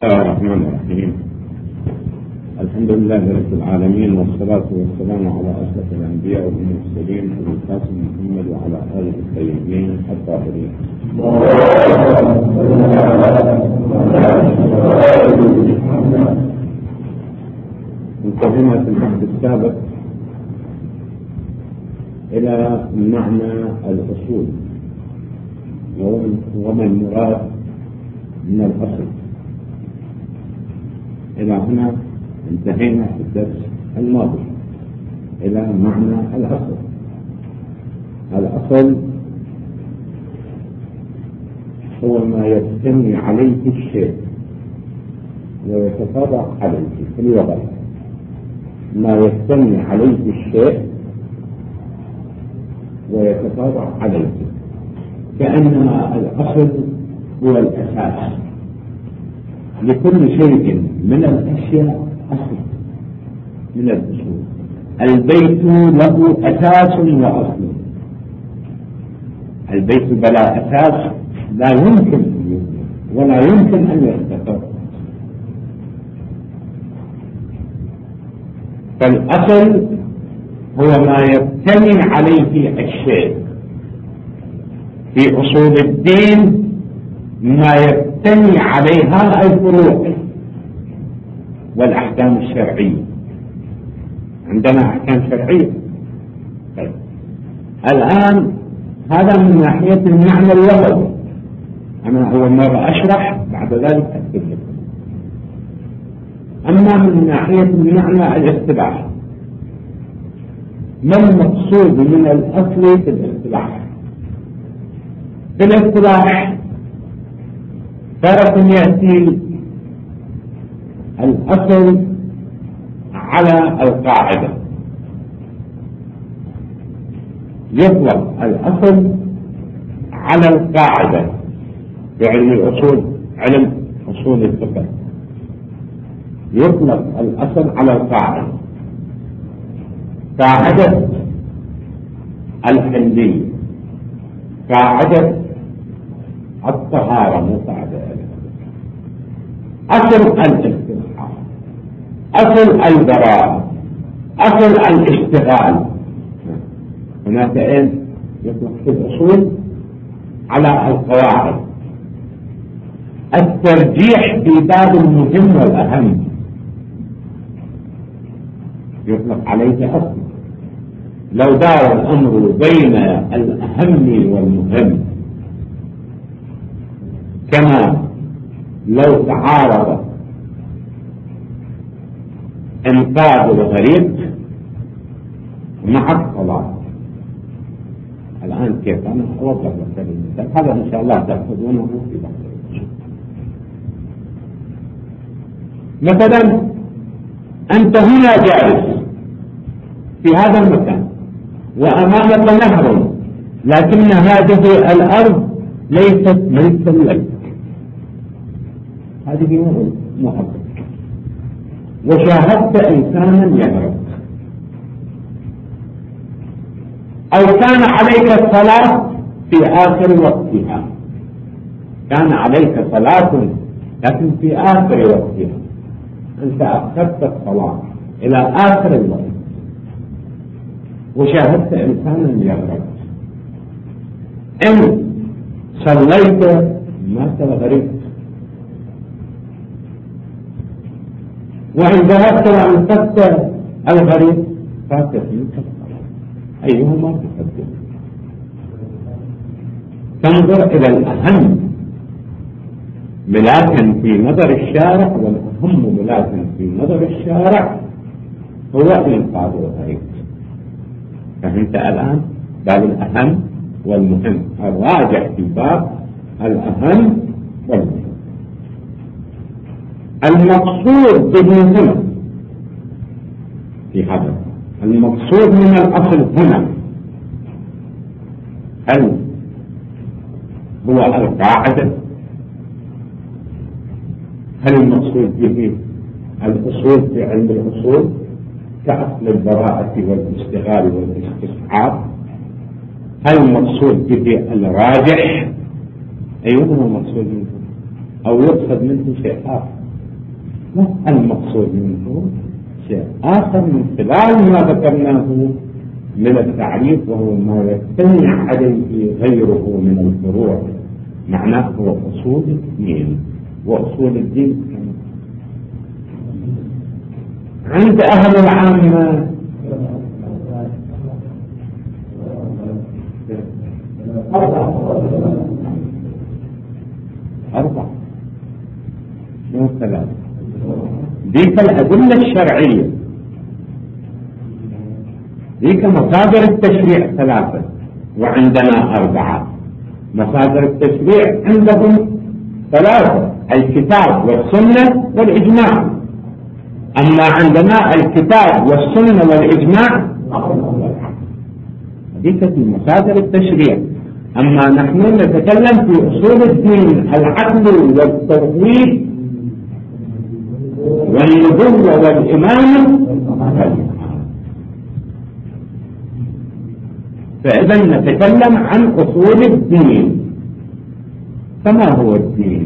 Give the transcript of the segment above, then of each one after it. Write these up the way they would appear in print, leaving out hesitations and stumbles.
بسم الله الرحمن الرحيم. الحمد لله رب العالمين، والصلاة والسلام على أشرف الأنبياء والمرسلين أبي القاسم محمد وعلى آله الطيبين الطاهرين. انتهينا في البحث السابق إلى معنى الأصول وما المراد من الأصل. إلى هنا انتهينا في الدرس الماضي إلى معنى الأصل. الأصل هو ما يبتني عليه الشيء ويتفرع عليه في الوضع، ما يبتني عليه الشيء ويتفرع عليه، كأنما الأصل هو الأساس لكل شيء من الأشياء. أصل من الأصول، البيت له أساس وأصل. البيت بلا أساس لا يمكن أن يبنى ولا يمكن أن يستقر. فالأصل هو ما يبتني عليه الشيء. في أصول الدين ما يبتني عليها الفروع والأحكام الشرعية. عندنا أحكام شرعية. طيب. الآن هذا من ناحية المعنى اللغوي، أنا أول مرة أشرح بعد ذلك أكتب لكم. أما من ناحية المعنى الاصطلاحي، ما المقصود من الأصل في الاصطلاح؟ في الاصطلاح تارة يأتي الأصل على القاعدة، يطلق الأصل على القاعدة في علم الأصول، علم أصول الفقه. يطلق الأصل على القاعدة، قاعدة الحلية، قاعدة الطهارة، مو قاعدة أصل الاستبحار، أصل البراءة، أصل الاشتغال. هناك يطلق في الأصول على القواعد. الترجيح في باب المهم والأهم يطلق عليه أصل. لو دار الأمر بين الأهم والمهم، كما لو تعارض انقاذ الغريق مع الصلاة. الآن كيف أنا أوضح لك المثال هذا إن شاء الله تأخذونه في بعض. مثلا أنت هنا جالس في هذا المكان وأمامك نهر، لكن هذه الأرض ليست ملكا لك، هذه محبة، وشاهدت إنسانا يغرق، أو كان عليك الصلاة في آخر وقتها، كان عليك صلاة لكن في آخر وقتها، أنت أخذت الصلاة إلى آخر الوقت وشاهدت إنسانا يغرق. إن صليت مات الغريق، وإن ذهبت وأنقذت الغريق فاتت منك الصلاة. أيهما تقدم؟ تنظر إلى الأهم ملاكا في نظر الشارع، والأهم ملاكا في نظر الشارع هو إنقاذ الغريق. فهمت الآن؟ باب الأهم والمهم، الراجع في باب الأهم والمهم. المقصود به هنا في هذا، المقصود من الأصل هنا هل هو القاعدة؟ هل المقصود به الأصول في علم الأصول كأصل البراءة والاشتغال والاستصحاب؟ هل المقصود به الراجح؟ أيهما المقصود منه؟ أو يقصد منه شيء آخر؟ المقصود منه شيء آخر من خلال ما ذكرناه من التعريف، وهو ما يجتمع عليه غيره من الفروع. معناه هو أصول الدين. وأصول الدين عند أهل العامة أربعة مو ثلاثة. ذيك الأدلة الشرعية، ذيك مصادر التشريع ثلاثة وعندنا أربعة. مصادر التشريع عندهم ثلاثة: الكتاب والسنة والإجماع. أما عندنا الكتاب والسنة والإجماع ذيك مصادر التشريع. أما نحن نتكلم في أصول الدين: العدل والتوحيد والنبوة والإمامة. فإذا نتكلم عن أصول الدين. فما هو الدين؟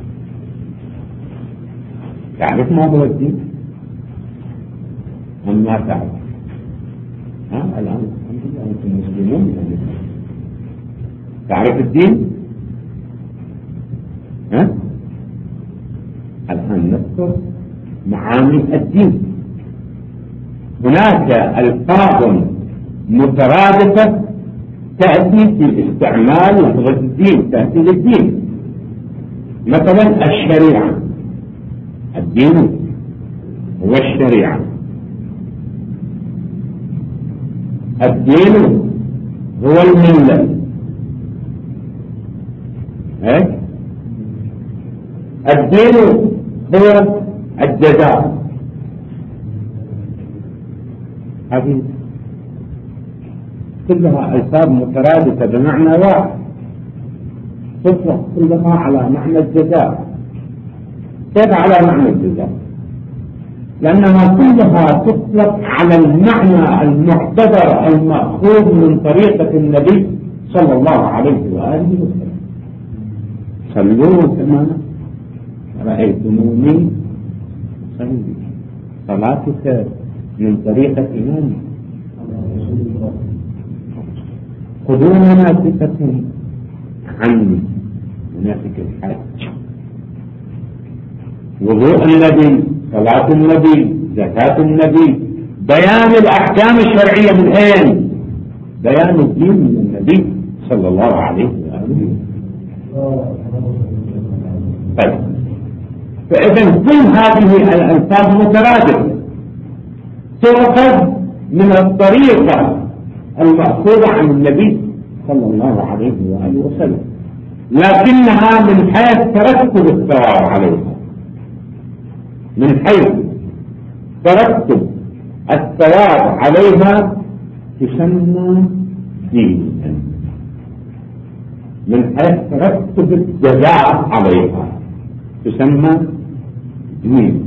تعرف ما هو الدين أم ما تعرف؟ الآن الحمد لله أنتم مسلمون يعني. تعرف الدين؟ الآن نذكر معاني الدين. هناك ألفاظ مترادفة تأتي في استعمال لفظة الدين، تأتي للدين. مثلا الشريعة، الدين هو الشريعة. الدين هو الملة. الدين هو الجزاء. هذه كلها ألفاظ مترادفة بمعنى واحد، تطلق كلها على معنى الجزاء. كيف على معنى الجزاء؟ لأنها كلها تطلق على المعنى المعتبر المأخوذ من طريقة النبي صلى الله عليه وآله وسلم. صلوا كما رأيتموني صلي. صلاتك من طريقة إمامي. خذوا مناسككم عني، مناسك الحج، وضوء النبي، صلاة النبي، زكاة النبي. بيان الأحكام الشرعية من أين؟ بيان الدين من النبي صلى الله عليه وآله. طيب، فإذا كل هذه الألفاظ مترادفة تؤخذ من الطريقة المأخوذة عن النبي صلى الله عليه وآله وسلم، لكنها من حيث ترتب الثواب عليها، من حيث ترتب الثواب عليها تسمى دينا، من حيث ترتب الجزاء عليها تسمى دين.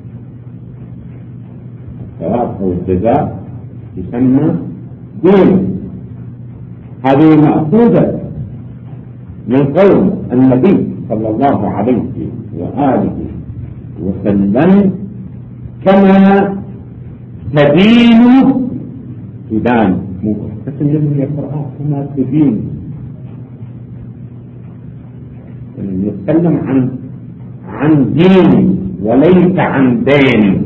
الثواب أو الجزاء تسمى دين. هذه مأخوذة من قول النبي صلى الله عليه وآله وسلم: كما تدين تدان. تسلم لي القرآن كما تدين. نتكلم عن دين وليس عن دين.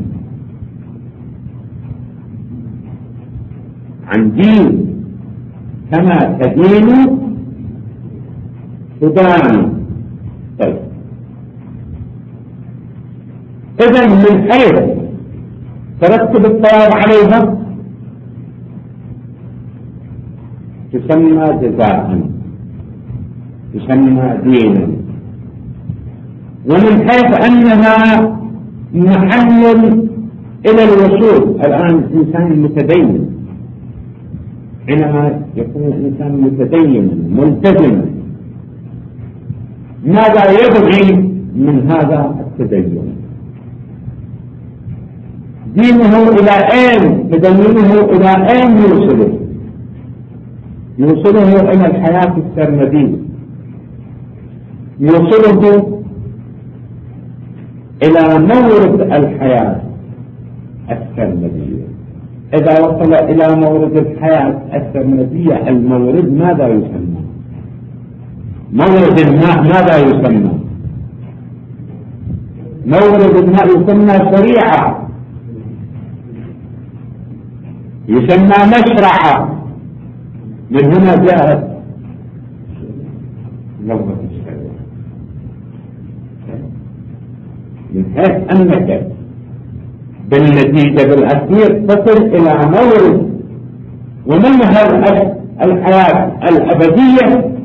عن دين. كما تدين تدان. طيب، إذن من حيث ترتب الثواب عليها تسمى جزاء، تسمى دينا. ومن حيث أنها محل إلى الوصول. الآن الإنسان متدين، حينما يكون الإنسان متدينا ملتزما، ماذا يبغي من هذا التدين؟ دينه إلى أين؟ تدينه إلى أين يوصله؟ يوصله إلى الحياة السرمدية، يوصله إلى مورد الحياة السرمدية. إذا وصل إلى مورد الحياة السرمدية المورد ماذا يسمى؟ مورد الماء ماذا يسمى؟ مورد الماء يسمى شريعة، يسمى مشرعة. من هنا جاءت لغة الشريعة، من حيث أنك بالنتيجة بالأخير تصل إلى مورد ومنها الحياة الأبدية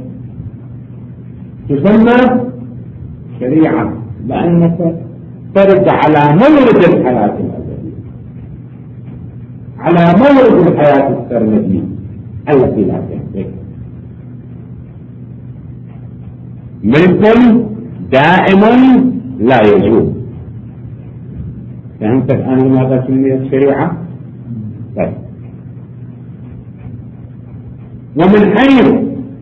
تسمى شريعة، لأنك ترد على مورد الحياة الأبدية، على مورد الحياة السرمدية التي لا تنتهي. ملك دائم لا يزول. فهمت الآن لماذا سميت الشريعة؟ طيب. ومن حيث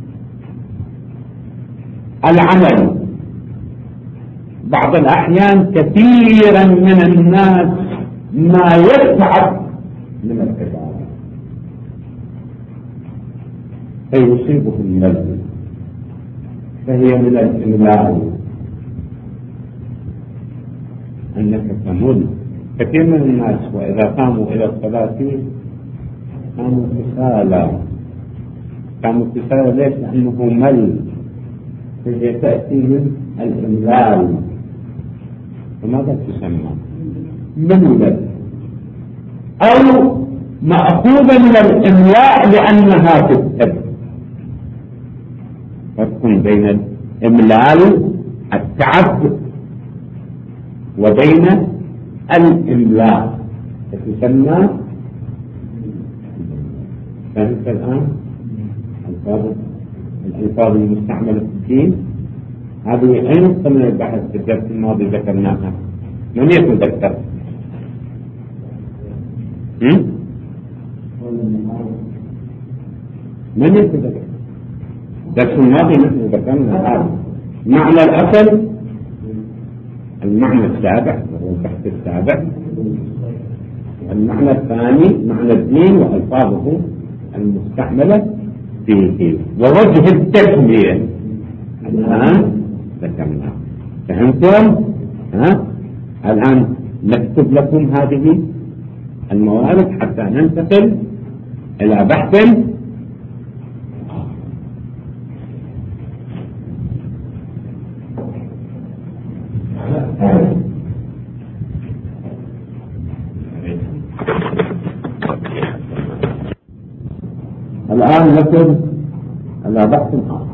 العمل بعض الأحيان كثيرا من الناس ما يتعب من العبادة فيصيبه الملل، فهي من الإملال أنك تمل. كثير من الناس وإذا قاموا إلى الصلاة كانوا كسالى. ليش؟ لأنه مل، فهي تأتي من الإملال. فماذا تسمى؟ ملل أو مأخوذة من الإملاء لأنها تكتب. فرق بين الإملال التعب وبين الإملاء تسمى. فهمت الآن الألفاظ المستعملة في الدين هذه أين ضمن البحث في الدرس الماضي ذكرناها؟ من يتذكر؟ من يتذكر؟ الدرس الماضي نحن ذكرنا هذا معنى الأصل، المعنى السابع وهو البحث السابع. المعنى الثاني معنى الدين وألفاظه المستعملة فيه ووجه التسمية الآن ذكرناه. فهمتم؟ الآن نكتب لكم هذه الموارد حتى ننتقل إلى بحث الآن نكتب على بحث آخر.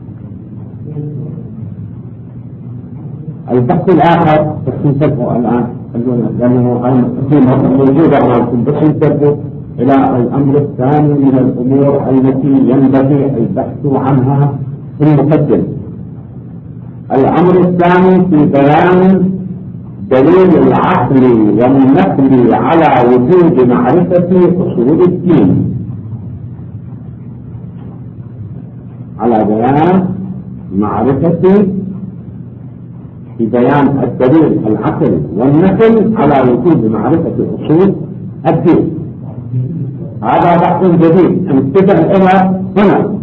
البحث الآخر بس ننتبه الآن لأنه موجودة معكم، بس ننتبه إلى الأمر الثاني من الأمور التي ينبغي البحث عنها في المقدمة. الأمر الثاني في بيان دليل العقل والنقل على وجود معرفة أصول الدين، على بيان معرفة في بيان الدليل العقل والنقل على وجود معرفة أصول الدين. هذا بحث جديد. انتبه إلى هنا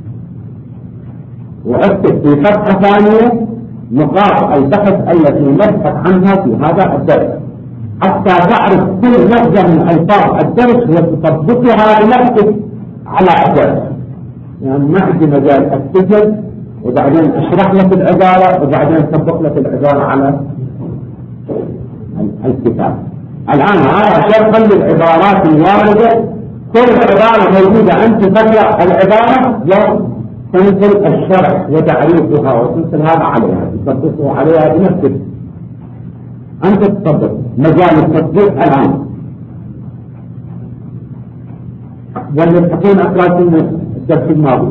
واكتب في صفحة ثانية نقاط البحث التي نبحث عنها في هذا الدرس حتى تعرف كل لفظة من ألفاظ الدرس وتطبقها لنفسك على الدرس. يعني ما عندي مجال أكتب وبعدين أشرح لك العبارة وبعدين أطبق لك العبارة على الكتاب. الآن هذا شرحا للعبارات الواردة. كل عبارة موجودة أنت تقرأ العبارة وتنزل الشرح وتعريفها وتنزل هذا عليها تطبقه عليها بنفسك. أنت تطبق مجال التطبيق الآن. واللي تكون أقرأت من الدرس الماضي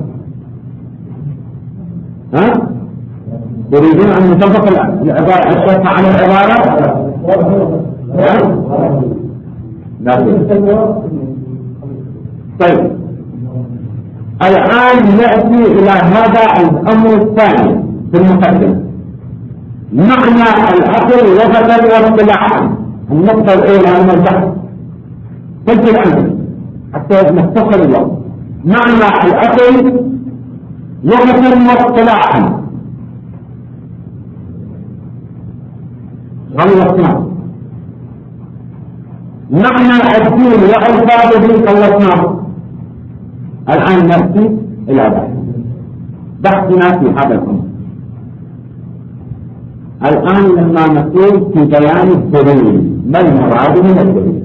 تريدون أن نطبق العبارة الشرح على العبارة؟ لا. طيب الآن نأتي إلى هذا الأمر الثاني في المقدمة. معنى الأصل لغة واصطلاحا. النقطة الأولى من البحث سجل عنه حتى نختصر الوقت. معنى الأصل لغة واصطلاحا خلصناه. معنى الدين وألفاظه خلصناه. الآن نأتي إلى بحثنا في هذا الأمر. الآن لما نقول في بيان الدليل، ما المراد من الدليل؟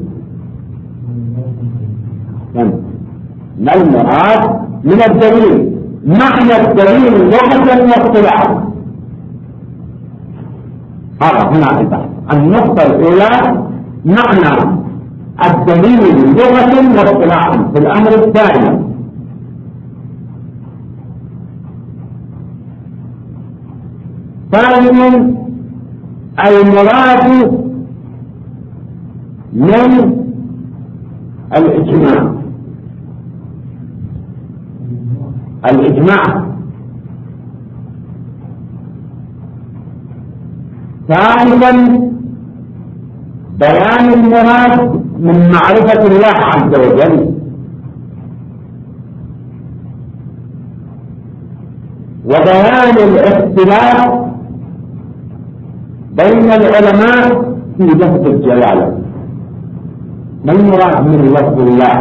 ما المراد من الدليل؟ معنى الدليل لغة واصطلاحا. هذا هنا البحث. النقطة الأولى معنى الدليل لغة واصطلاحا. في الأمر الثاني ثانيا المراد من الإجماع. ثالثا بيان المراد من معرفة الله عز وجل. وبيان الاختلاف بين العلماء في لفظ الجلالة. ما المراد من لفظ الله؟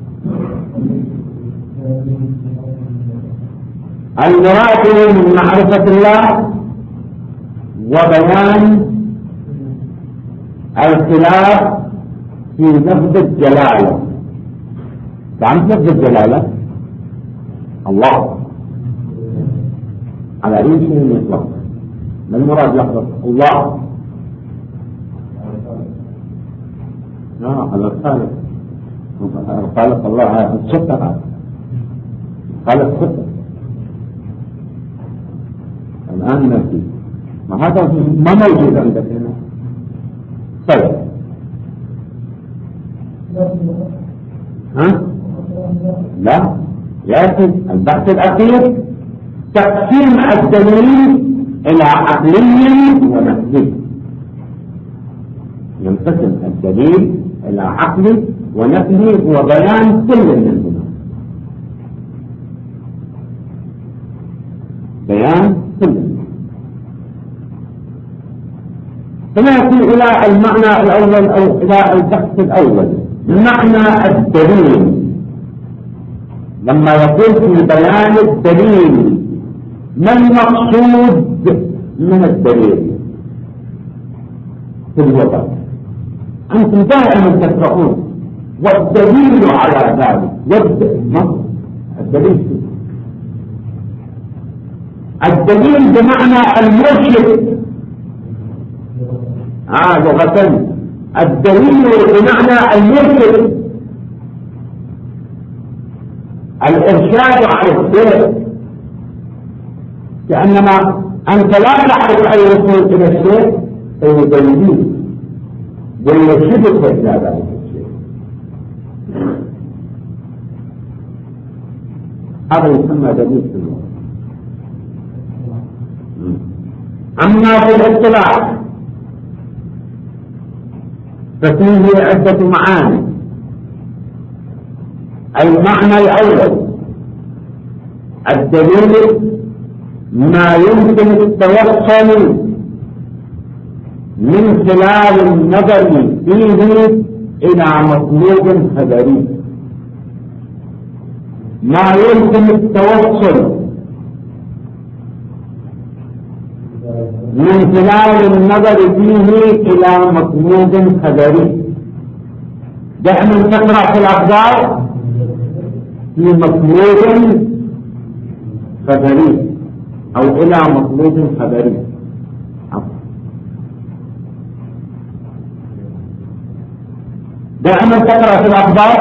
المراد من معرفة الله وبيان الخلاف في لفظ الجلالة. تعرف لفظ الجلالة؟ الله على أي شيء يطلق. ما المراد لفظ الله؟ على الخالق. الخالق الله على الصفة. خالق صفة. الآن نأتي ما هذا ما موجود عندك هنا. طيب لا يأتي البحث الأخير تقسيم الدليل إلى عقلي ونقلي. ينقسم الدليل إلى عقلي ونقلي وبيان كل منهما. بيان كل منهما. فنأتي إلى المعنى الأول أو إلى البحث الأول. معنى الدليل لما يقول في بيان الدليل ما المقصود من الدليل في اللغة؟ أنتم دائما تقرؤون والدليل على ذلك. الدليل بمعنى المرشد. لغة الدليل بمعنى المرشد، الإرشاد على الشيء. كأنما أنت لا تعرف أي وصول إلى الشيء فيدليل ويرشدك إلى ذلك الشيء. هذا يسمى دليل في اللغة. أما في الاصطلاح ففيه عدة معاني. المعنى الأول الدليل ما يمكن التوصل من خلال النظر فيه إلى مطلوب خبري. ما يمكن التوصل من خلال النظر فيه إلى مطلوب خبري. دائما تقرأ في الأخبار في مطلوب خبري أو إلى مطلوب خبري. دائما تقرأ في الأخبار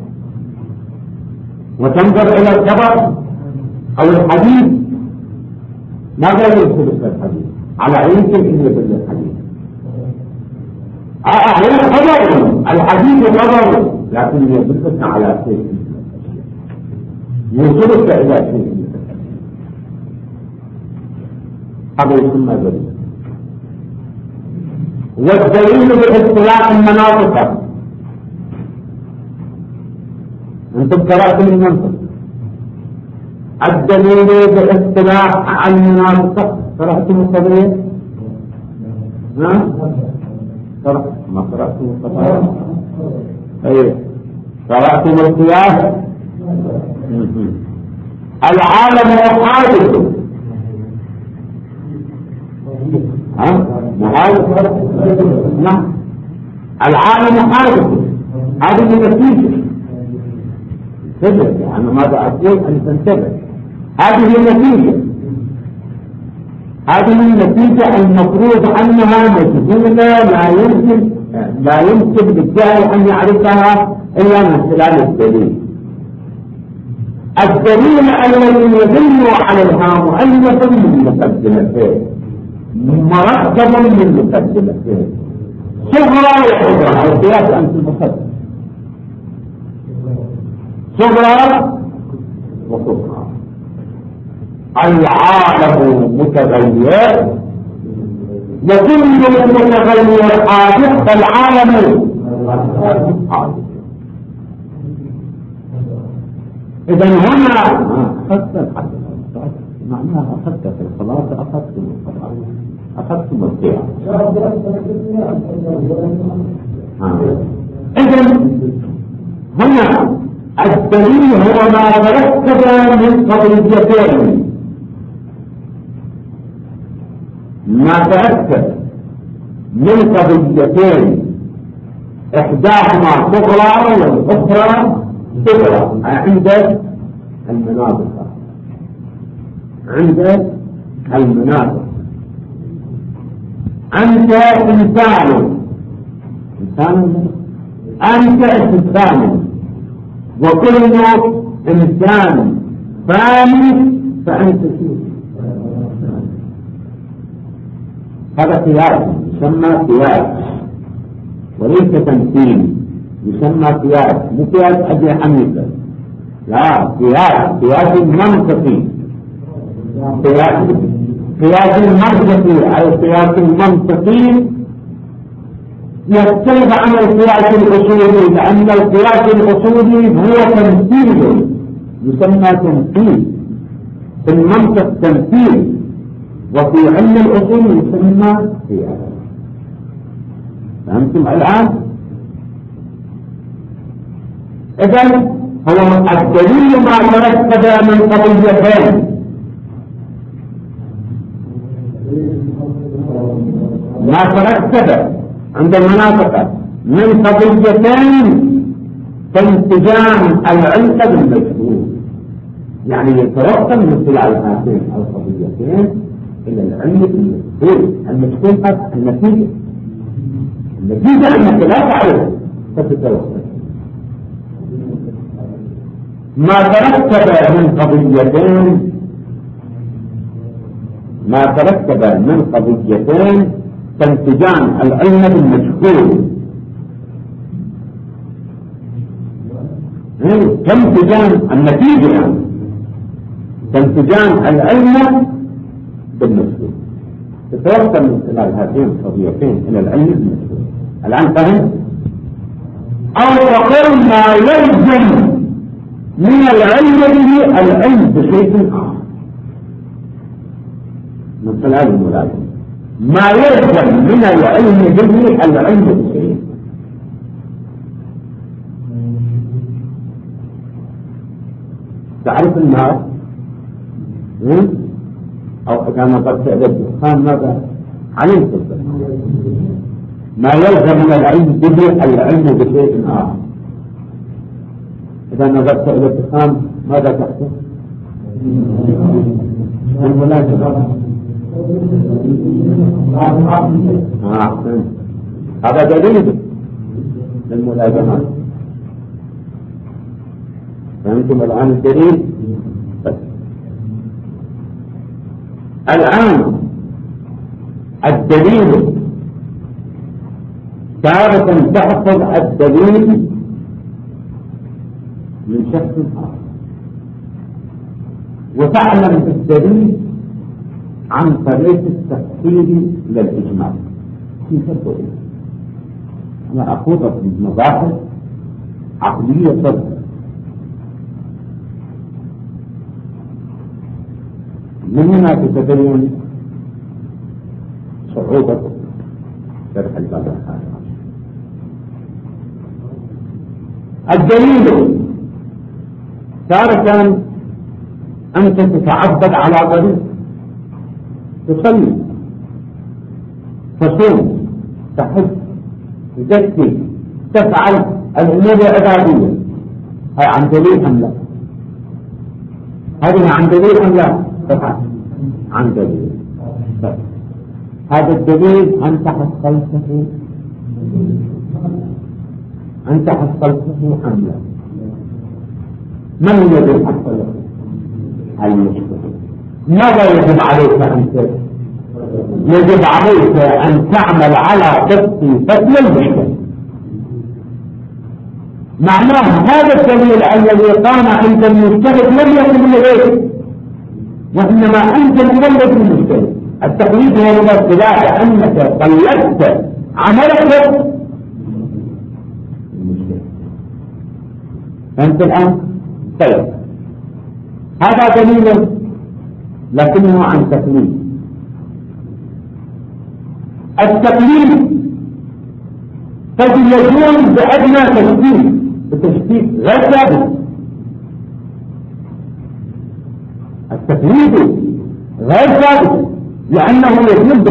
وتنظر إلى الخبر أو الحديث. ماذا يدخل في الحديث؟ على أي شيء يدل الحديث؟ هي خبر، الحديث خبر، لكن يدلك على شيء، يوصلك إلى شيء. هذا يسمى دليل. والدليل باختلاف المناطق. انتم قرأتم المنطق. الدليل باختلاف المناطق. قرأتم القضية؟ ما قرأتم القضية؟ ايه قرأتم القياس. العالم حادث. محادث. نعم العالم حادث. هذه النتيجة. انتبه، أنا ماذا أقول أن تنتبه. هذه النتيجة. هذه النتيجة المفروض أنها مجهولة، لا يمكن للجاهل أن يعرفها إلا من خلال الدليل. الدليل الذي يدل عليها مؤلف من مقدمتين، مركب من مقدمتين، صغرى وكبرى. القياس أنت المقدم صغرى وكبرى. العالم متغير وكل متغير حادث، فالعالم حادث. إذا هنا معناها أخذت في الخلاصة، أخذتم القياس. إذا هنا الدليل هو ما تركب من قضيتين، ما تركب من قضيتين، إحداهما صغرى والأخرى صغرى. عند المناطق، عند المناطق. أنت إنسان، أنت إنسان، وكل إنسان فاني فأنت فيه. هذا قياس يسمى قياس وليس تمثيل، يسمى قياس. مو قياس أبي حنيفة، لا، قياس منطقي. قياس المنطقي أي القياس المنطقي يختلف عن القياس الأصولي، لأن القياس الأصولي هو تمثيل، يسمى تمثيل. في المنطق تمثيل، وفي علم الأصول يسمى قياس. فهمتم الآن؟ إذن هو الدليل ما تركب من قضيتين، ما تركب عند المناطق من قضيتين تنتجان العلة بالمجهول، يعني يتوصل من خلال هاتين القضيتين إلى العلم بالمجهول. المجهول النتيجة، النتيجة أنك لا تعرف فتتوصل. ما تركب من قضيتين، ما تركب من قضيتين تنتجان العلم بالمجهول. تنتجان النتيجة، يعني تنتجان العلم بالمجهول، تتوصل من خلال هاتين القضيتين إلى العلم بالمجهول. الآن فهم؟ أو تقول ما يلزم من العلم به العلم بشيء آخر من خلال الملازمة. ما يلزم من العلم به العلم بشيء. تعرف النار أو إذا نظرت إلى الدخان ماذا علمت؟ ما يلزم من العلم به العلم بشيء آخر. إذا نظرت إلى الدخان ماذا تحصل؟ الملازمة. هذا دليل للملازمات. فهمتم الآن الدليل؟ الآن الدليل تارة تحصل الدليل من شخص آخر، وتعلم الدليل عن طريق التفسير للإجمال. حقيقة أنا أخوض في مباحث عقلية صدق. من هنا تتبين صعوبة شرح الباب الحالي. الدليل تارة أنت تتعبد على طريق، تصلي، تصوم، تحج، تزكي، تفعل الأمور العبادية، هاي عن دليل أم لا؟ هذه عن دليل أم لا؟ تفعل عن دليل. هذا الدليل أنت حصلته أم لا؟ من الذي حصله؟ المجتهد. ماذا يجب عليك أنت؟ يجب عليك أن تعمل على ضبط فتوى المجتهد. معناه هذا الدليل الذي قام عند المجتهد لم يكن لغيره، وإنما أنت مولد المجتهد. التقليد هو الاصطلاح أنك قلدت عملك المجتهد. فأنت الآن طيب، هذا دليل لكنه عن تقليد. التقليد قد يكون بأدنى تشكيك، التشكيك غير ثابت. التقليد غير ثابت لأنه يكون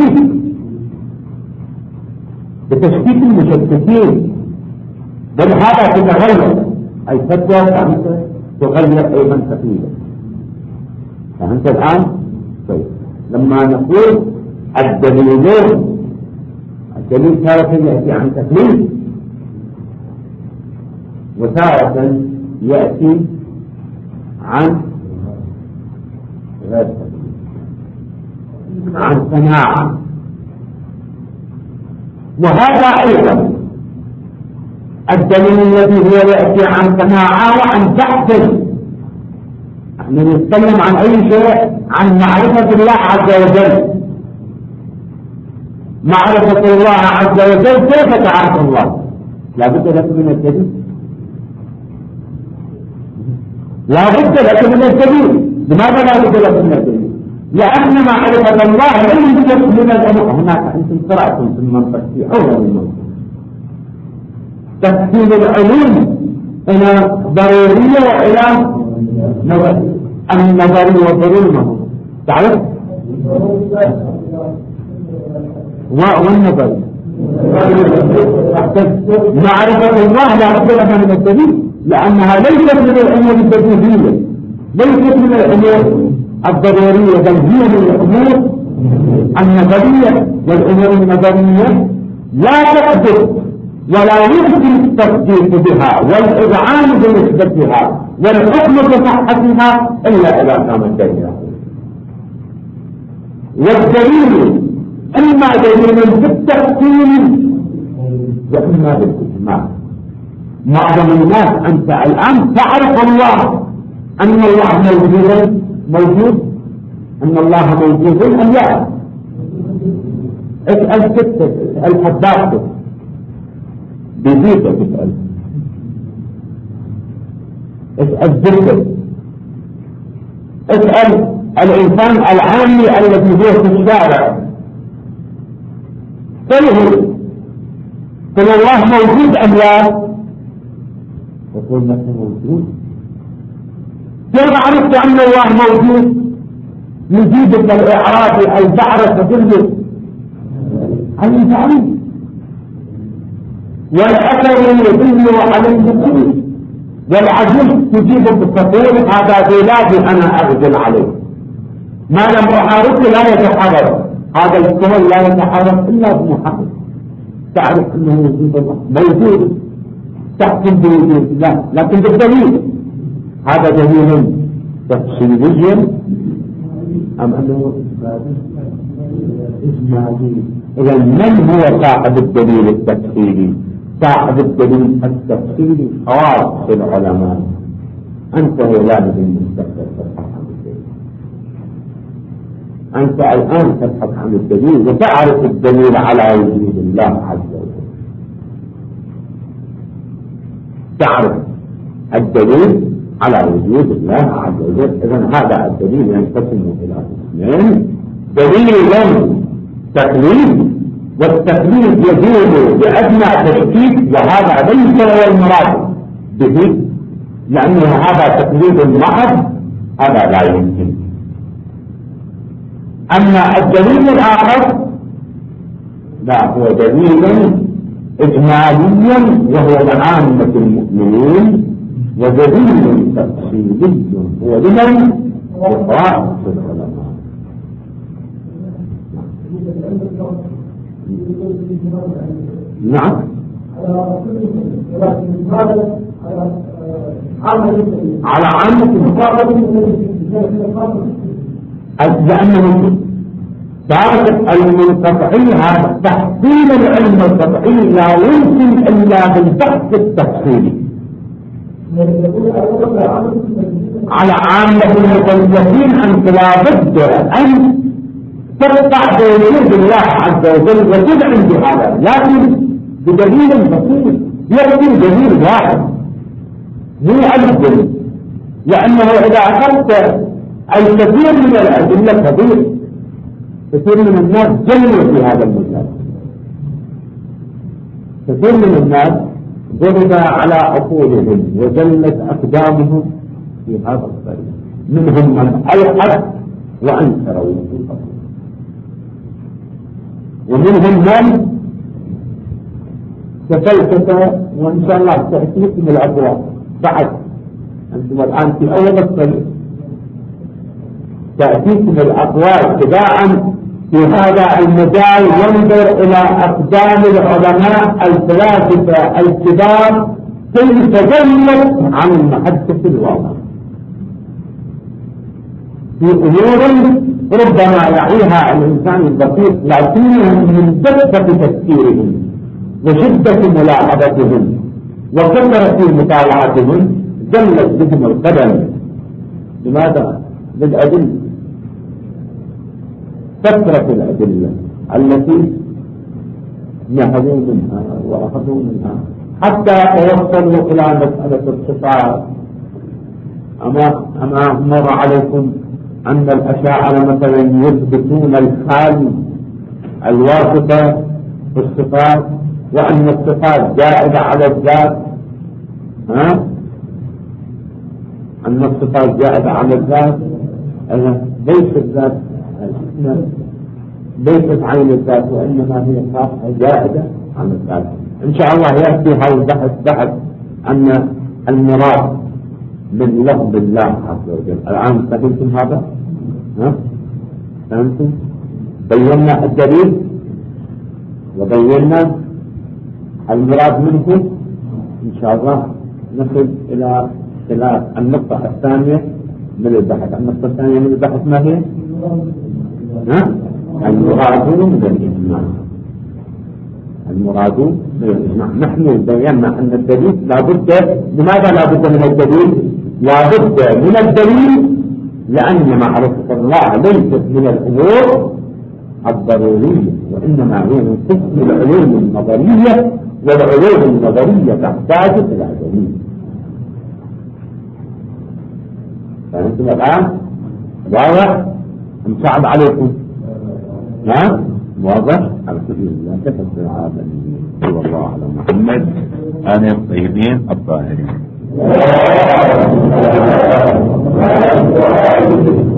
بتشكيك المشككين، ولهذا تتغير الفتوى فأنت تغير أيضا تقليدا. فأنت الآن طيب، لما نقول الدليلين، الدليل تارة يأتي عن تقليد وتارة يأتي عن غير تقليد، عن صناعة. وهذا أيضا الدليل الذي هو يأتي عن صناعة وعن بحث. نحن نتكلم عن أي شيء، عن معرفة الله عز وجل. معرفة الله عز وجل كيف تعرف الله؟ لا بد لك من الدليل، لا بد لك من الدليل. لماذا لا بد لك من الدليل؟ لأن معرفة الله ليست من الأمور. هناك أنتم قرأتم في المنطق في أول المنطق تقسيم العلوم إلى ضرورية وإلى نظرية. النظرية والضرورة تعرف؟ والنظرية معرفة الله لا بد لها من الدليل، لأنها ليست من الأمور البديهية، ليست من الأمور الضرورية، بل هي من الأمور النظرية. والأمور النظرية لا تثبت ولا يمكن التصديق بها والإذعان بنسبتها والحكم بصحتها إلا إذا كان دليلا. والدليل إما دليل بالتفصيل وإما بالإجمال. معظم الناس أنت الآن تعرف الله، أن الله موجود، أن الله موجود أم لا؟ اسأل ستة، اسأل حباته بزيدة، اسأل ذكر، اسأل الإنسان العامي الذي هو في الشارع، قل الله موجود أم لا؟ يقول لك موجود. كيف عرفت أن الله موجود؟ نجيبك الإعرابي البعرة تدل الإنسان، والأثر يدل على النقول، والعجوز تجيب بالتقول هذا بلادي أنا أغزل عليه. ما لم أحاربه لا يتحرك، هذا الكون لا يتحرك إلا بمحرك. تعرف أنه وجود الله موجود، تحكم بوجود الله لكن بالدليل. هذا دليل تفصيلي أم أنه إجمالي؟ إذا من هو صاحب الدليل التفصيلي؟ صاحب الدليل التفصيلي خاص العلماء. أنت ولاد المستقبل أنت الآن تبحث عن الدليل وتعرف الدليل على وجود الله عز وجل، تعرف الدليل على وجود الله عز وجل. إذن هذا الدليل ينقسم إلى قسمين: دليل تقليد، والتقليد يزول بأدنى تشكيك، وهذا ليس هو المراد به، لأنه هذا تقليد محض، هذا لا يمكن. أما الدليل الآخر لا، هو دليل إجماليا وهو لعامة المؤمنين، ودليل تفصيلي هو لمن؟ لخاص العلماء. نعم، على عامة لأنه تعرف المنقطعي هذا تحصيل العلم القطعي لا يمكن إلا بالبحث التفصيلي. على عامة المكلفين أنت لا بد أن تقطع بوجود الله عز وجل وتدعم بهذا، لكن بدليل بسيط، يكفي دليل واحد هو الدليل، لأنه إذا أخذت الكثير من الأدلة كثير من الناس جلوا في هذا المجال، كثير من الناس ضرب على عقولهم وجلت أقدامهم في هذا الطريق، منهم من ألحد وأنكر وجود الله، ومنهم من تفلسف، وإن شاء الله تأتيكم الأبواب بعد. أنتم الآن في أول الطريق، تأتيكم الأقوال اتباعا في هذا المجال. ينظر إلى أقدام العلماء الفلاسفة الكبار كيف تجلت عن المحدث الواقع في أمور ربما يعيها الإنسان البسيط، لكنهم من دقة تفكيرهم وشدة ملاحظتهم وكثرة مطالعتهم جلت بهم القدم. لماذا؟ بالأدلة، كثرة الأدلة التي نهضوا منها وأخذوا منها حتى توصلوا إلى مسألة الصفات. أما مر عليكم أن الأشاعرة مثلا يثبتون الحال الواثقة في الصفات، وأن الصفات زائدة على الذات، أن الصفات زائدة على الذات، ليست الذات ليست عين الذات، وإنما هي خاصة زائدة على الذات. إن شاء الله يأتي هذا البحث بحث أن المراد من لفظ الله عز وجل. الآن فهمتم هذا؟ فهمتم؟ بينا الدليل وبينا المراد منه. إن شاء الله نصل إلى خلاف النقطة الثانية من البحث. النقطة الثانية من البحث ما هي؟ المراد من الإجماع. المراد من الإجماع. نحن بينا أن الدليل لابد. لماذا لابد من الدليل؟ لابد من الدليل لأن معرفة الله ليست من الأمور الضرورية، وإنما هي من قسم العلوم النظرية، والعلوم النظرية تحتاج إلى دليل. فأنتم الآن واضح؟ مساعد عليكم؟ واضح؟ على سبيل الله كتب العالمين. صلى الله على محمد آله الطيبين الطاهرين.